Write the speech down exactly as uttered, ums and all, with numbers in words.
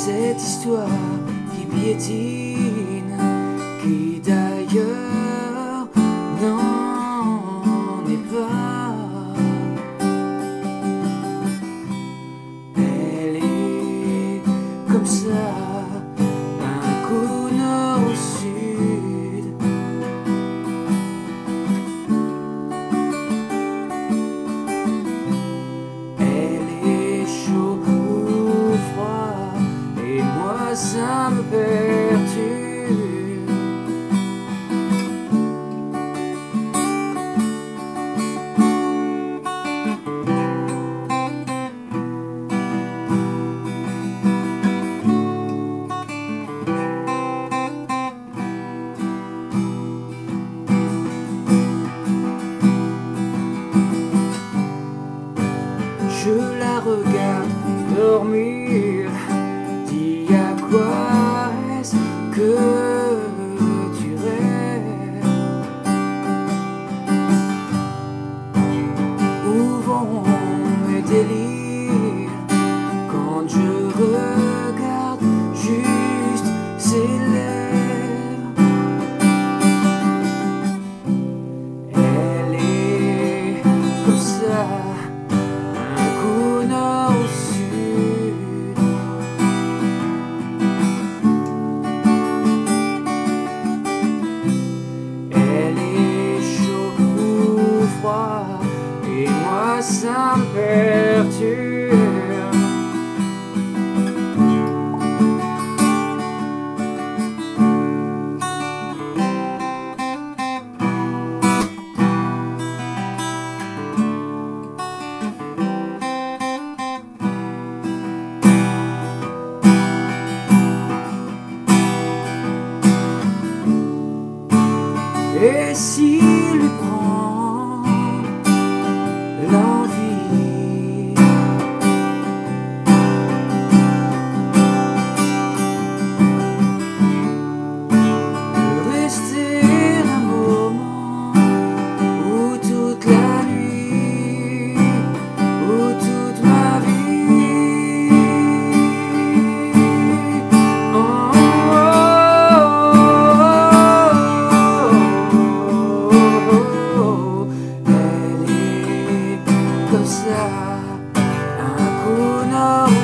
cette histoire qui piétine, qui d'ailleurs n'en est pas. Elle est comme ça, un coup nord au sud. Elle est chaud ou froid, et moi ça me perturbe. Je la regarde dormir, dis à quoi est-ce que tu rêves? Où vont mes délires quand je regarde juste ses lèvres? Elle est comme ça, au sud. Elle est chaud ou froid, et moi ça me perturbe. Et s'il lui prend l'envie, de rester un moment, ou toute la nuit, ou toute ma vie, oh, comme ça, un coup nord.